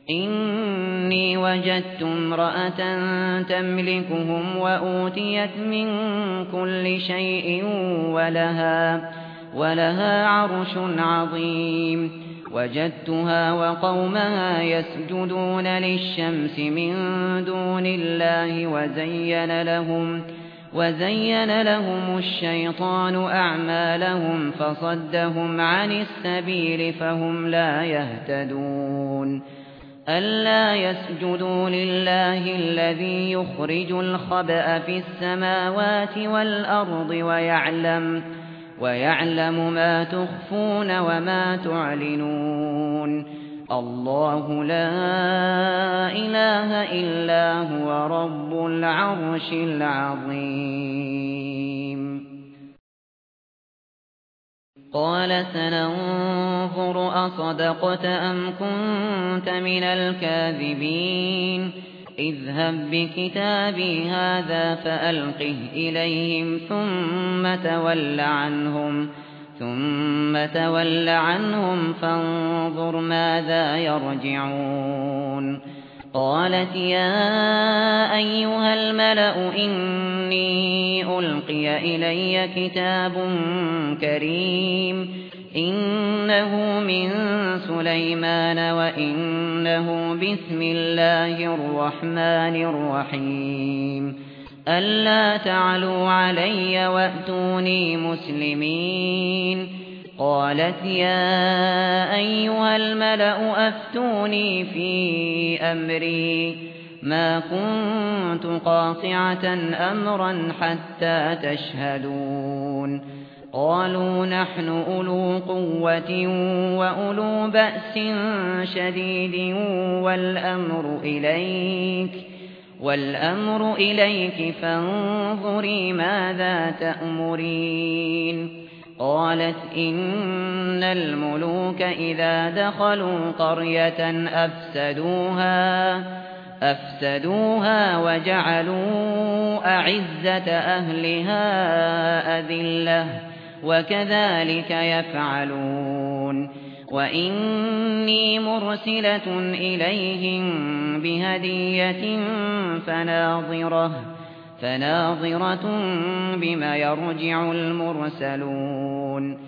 إني وجدت امرأة تملكهم وأوتيت من كل شيء ولها عرش عظيم وجدتها وقومها يسجدون للشمس من دون الله وزين لهم الشيطان أعمالهم فصدهم عن السبيل فهم لا يهتدون ألا يسجدوا لله الذي يخرج الخبأ في السماوات والأرض ويعلم ما تخفون وما تعلنون الله لا إله إلا هو رب العرش العظيم قال سننظر أصدقت أم كنت من الكاذبين اذهب بكتابي هذا فألقه إليهم ثم تول عنهم فانظر ماذا يرجعون قالت يا أيها الملأ إني ألقي إلي كتاب كريم إنه من سليمان وإنه بسم الله الرحمن الرحيم ألا تعلوا علي وأتوني مسلمين قالت يا أيها الملأ أفتوني في أمري ما كنت قاطعة أمرا حتى تشهدون قالوا نحن أولو قوة وأولو بأس شديد والأمر إليك فانظري ماذا تأمرين قالت إن الملوك إذا دخلوا قرية أفسدوها وجعلوا أعزة أهلها أذلة وكذلك يفعلون وإني مرسلة إليهم بهدية فناظرة بما يرجع المرسلون